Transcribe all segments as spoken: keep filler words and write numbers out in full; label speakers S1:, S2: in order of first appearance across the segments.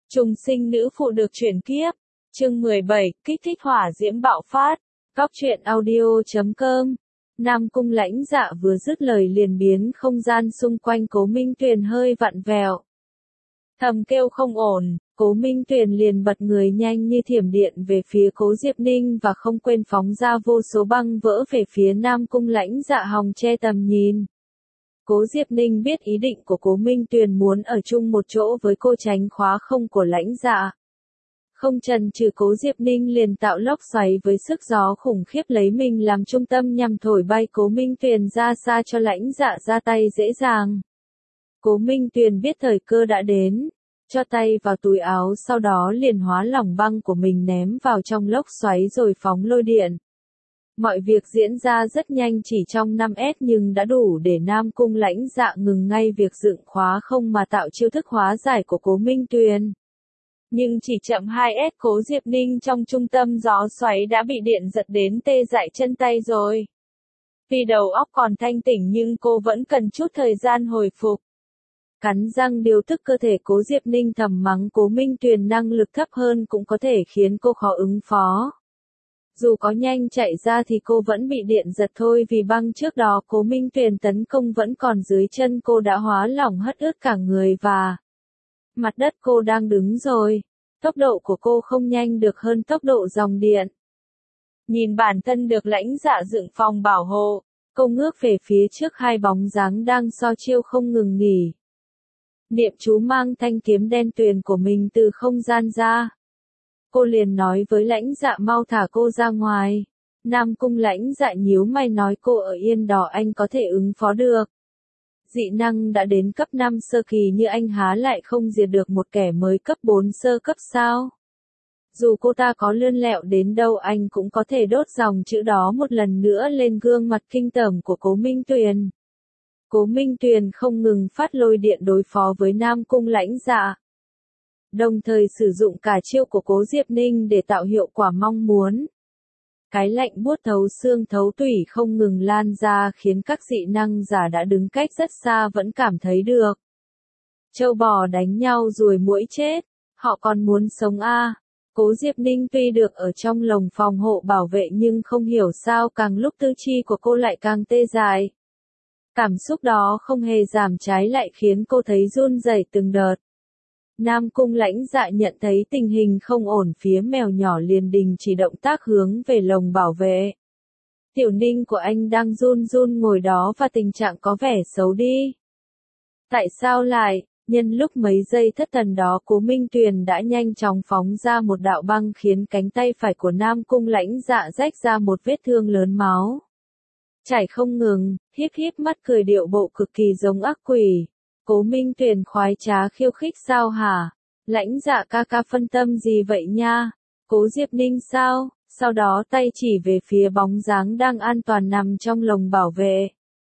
S1: Trùng sinh nữ phụ được chuyển kiếp. Chương mười bảy, kích thích hỏa diễm bạo phát. Cóc truyện audio chấm com. Nam Cung Lãnh Dạ vừa dứt lời liền biến không gian xung quanh Cố Minh Tuyền hơi vặn vẹo. Thầm kêu không ổn, Cố Minh Tuyền liền bật người nhanh như thiểm điện về phía Cố Diệp Ninh và không quên phóng ra vô số băng vỡ về phía Nam Cung Lãnh Dạ hòng che tầm nhìn. Cố Diệp Ninh biết ý định của Cố Minh Tuyền muốn ở chung một chỗ với cô tránh khóa không của Lãnh Dạ. Không chần chừ Cố Diệp Ninh liền tạo lốc xoáy với sức gió khủng khiếp lấy mình làm trung tâm nhằm thổi bay Cố Minh Tuyền ra xa cho Lãnh Dạ ra tay dễ dàng. Cố Minh Tuyền biết thời cơ đã đến, cho tay vào túi áo sau đó liền hóa lỏng băng của mình ném vào trong lốc xoáy rồi phóng lôi điện. Mọi việc diễn ra rất nhanh chỉ trong năm s nhưng đã đủ để Nam Cung Lãnh Dạ ngừng ngay việc dựng khóa không mà tạo chiêu thức hóa giải của Cố Minh Tuyền. Nhưng chỉ chậm hai s Cố Diệp Ninh trong trung tâm gió xoáy đã bị điện giật đến tê dại chân tay rồi. Vì đầu óc còn thanh tỉnh nhưng cô vẫn cần chút thời gian hồi phục. Cắn răng điều thức cơ thể Cố Diệp Ninh thầm mắng Cố Minh Tuyền năng lực thấp hơn cũng có thể khiến cô khó ứng phó. Dù có nhanh chạy ra thì cô vẫn bị điện giật thôi vì băng trước đó Cố Minh Tuyền tấn công vẫn còn dưới chân cô đã hóa lỏng hất ướt cả người và mặt đất cô đang đứng rồi. Tốc độ của cô không nhanh được hơn tốc độ dòng điện. Nhìn bản thân được Lãnh Dạ dựng phòng bảo hộ, cô ngước về phía trước hai bóng dáng đang so chiêu không ngừng nghỉ. Niệm chú mang thanh kiếm đen tuyền của mình từ không gian ra. Cô liền nói với Lãnh Dạ mau thả cô ra ngoài. Nam Cung Lãnh Dạ nhíu mày nói cô ở yên đó anh có thể ứng phó được. Dị năng đã đến cấp năm sơ kỳ như anh há lại không diệt được một kẻ mới cấp bốn sơ cấp sao? Dù cô ta có lươn lẹo đến đâu anh cũng có thể đốt dòng chữ đó một lần nữa lên gương mặt kinh tởm của Cố Minh Tuyền. Cố Minh Tuyền không ngừng phát lôi điện đối phó với Nam Cung Lãnh Dạ. Đồng thời sử dụng cả chiêu của Cố Diệp Ninh để tạo hiệu quả mong muốn. Cái lạnh buốt thấu xương thấu tủy không ngừng lan ra khiến các dị năng giả đã đứng cách rất xa vẫn cảm thấy được. Trâu bò đánh nhau ruồi muỗi chết, họ còn muốn sống a. À. Cố Diệp Ninh tuy được ở trong lồng phòng hộ bảo vệ nhưng không hiểu sao càng lúc tư chi của cô lại càng tê dại. Cảm xúc đó không hề giảm trái lại khiến cô thấy run rẩy từng đợt. Nam Cung Lãnh Dạ nhận thấy tình hình không ổn phía mèo nhỏ liền đình chỉ động tác hướng về lồng bảo vệ. Tiểu Ninh của anh đang run run ngồi đó và tình trạng có vẻ xấu đi. Tại sao lại, nhân lúc mấy giây thất thần đó Cố Minh Tuyền đã nhanh chóng phóng ra một đạo băng khiến cánh tay phải của Nam Cung Lãnh Dạ rách ra một vết thương lớn máu. Chảy không ngừng, híp híp mắt cười điệu bộ cực kỳ giống ác quỷ. Cố Minh Tuyền khoái trá khiêu khích sao hả? Lãnh Dạ ca ca phân tâm gì vậy nha? Cố Diệp Ninh sao? Sau đó tay chỉ về phía bóng dáng đang an toàn nằm trong lồng bảo vệ.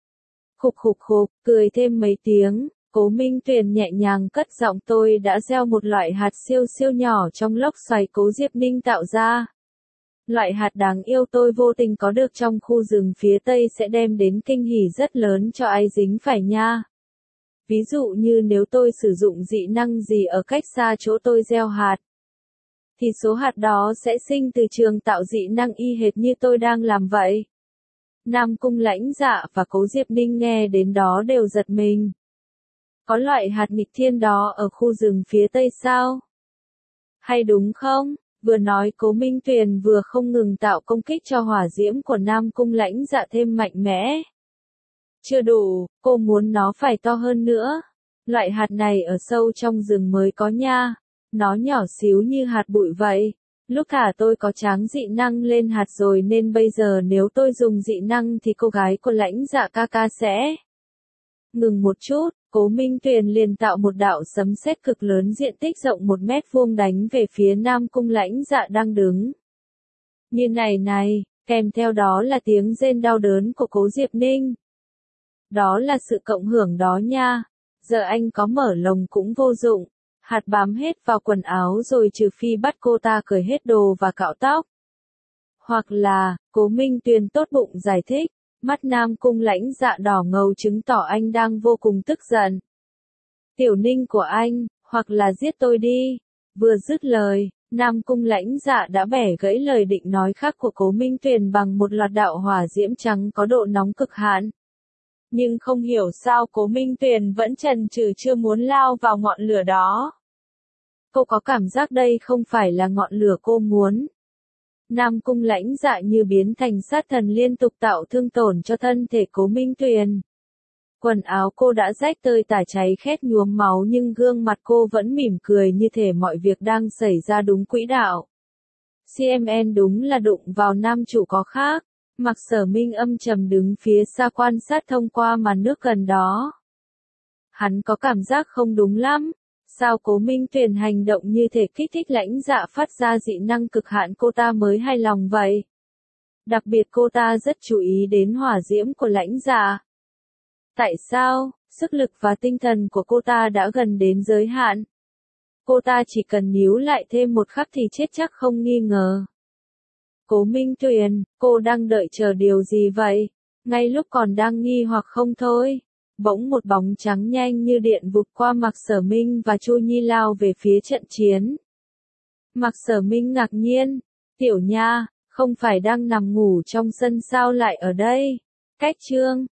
S1: Khục khục khục, cười thêm mấy tiếng, Cố Minh Tuyền nhẹ nhàng cất giọng tôi đã gieo một loại hạt siêu siêu nhỏ trong lốc xoáy Cố Diệp Ninh tạo ra. Loại hạt đáng yêu tôi vô tình có được trong khu rừng phía Tây sẽ đem đến kinh hỉ rất lớn cho ai dính phải nha. Ví dụ như nếu tôi sử dụng dị năng gì ở cách xa chỗ tôi gieo hạt, thì số hạt đó sẽ sinh từ trường tạo dị năng y hệt như tôi đang làm vậy. Nam Cung Lãnh Dạ và Cố Diệp Ninh nghe đến đó đều giật mình. Có loại hạt nghịch thiên đó ở khu rừng phía Tây sao? Hay đúng không? Vừa nói Cố Minh Tuyền vừa không ngừng tạo công kích cho hỏa diễm của Nam Cung Lãnh Dạ thêm mạnh mẽ. Chưa đủ, cô muốn nó phải to hơn nữa. Loại hạt này ở sâu trong rừng mới có nha. Nó nhỏ xíu như hạt bụi vậy. Lúc thả tôi có tráng dị năng lên hạt rồi nên bây giờ nếu tôi dùng dị năng thì cô gái của Lãnh Dạ ca ca sẽ... Ngừng một chút, Cố Minh Tuyền liền tạo một đạo sấm sét cực lớn diện tích rộng một mét vuông đánh về phía Nam Cung Lãnh Dạ đang đứng. Như này này, kèm theo đó là tiếng rên đau đớn của Cố Diệp Ninh. Đó là sự cộng hưởng đó nha. Giờ anh có mở lồng cũng vô dụng. Hạt bám hết vào quần áo rồi trừ phi bắt cô ta cởi hết đồ và cạo tóc. Hoặc là, Cố Minh Tuyền tốt bụng giải thích. Mắt Nam Cung Lãnh Dạ đỏ ngầu chứng tỏ anh đang vô cùng tức giận. Tiểu Ninh của anh, hoặc là giết tôi đi. Vừa dứt lời, Nam Cung Lãnh Dạ đã bẻ gãy lời định nói khác của Cố Minh Tuyền bằng một loạt đạo hỏa diễm trắng có độ nóng cực hạn. Nhưng không hiểu sao Cố Minh Tuyền vẫn chần chừ chưa muốn lao vào ngọn lửa đó. Cô có cảm giác đây không phải là ngọn lửa cô muốn. Nam Cung Lãnh Dạ như biến thành sát thần liên tục tạo thương tổn cho thân thể Cố Minh Tuyền. Quần áo cô đã rách tơi tả cháy khét nhuốm máu nhưng gương mặt cô vẫn mỉm cười như thể mọi việc đang xảy ra đúng quỹ đạo. xê em en đúng là đụng vào nam chủ có khác. Mạc Sở Minh âm trầm đứng phía xa quan sát thông qua màn nước gần đó. Hắn có cảm giác không đúng lắm. Sao Cố Minh Tuyền hành động như thể kích thích Lãnh Dạ phát ra dị năng cực hạn cô ta mới hài lòng vậy? Đặc biệt cô ta rất chú ý đến hỏa diễm của Lãnh Dạ. Tại sao, sức lực và tinh thần của cô ta đã gần đến giới hạn? Cô ta chỉ cần níu lại thêm một khắc thì chết chắc không nghi ngờ. Cố Minh Tuyền, cô đang đợi chờ điều gì vậy? Ngay lúc còn đang nghi hoặc không thôi, bỗng một bóng trắng nhanh như điện vụt qua Mạc Sở Minh và Chu Nhi lao về phía trận chiến. Mạc Sở Minh ngạc nhiên, tiểu nha, không phải đang nằm ngủ trong sân sao lại ở đây? Cách chương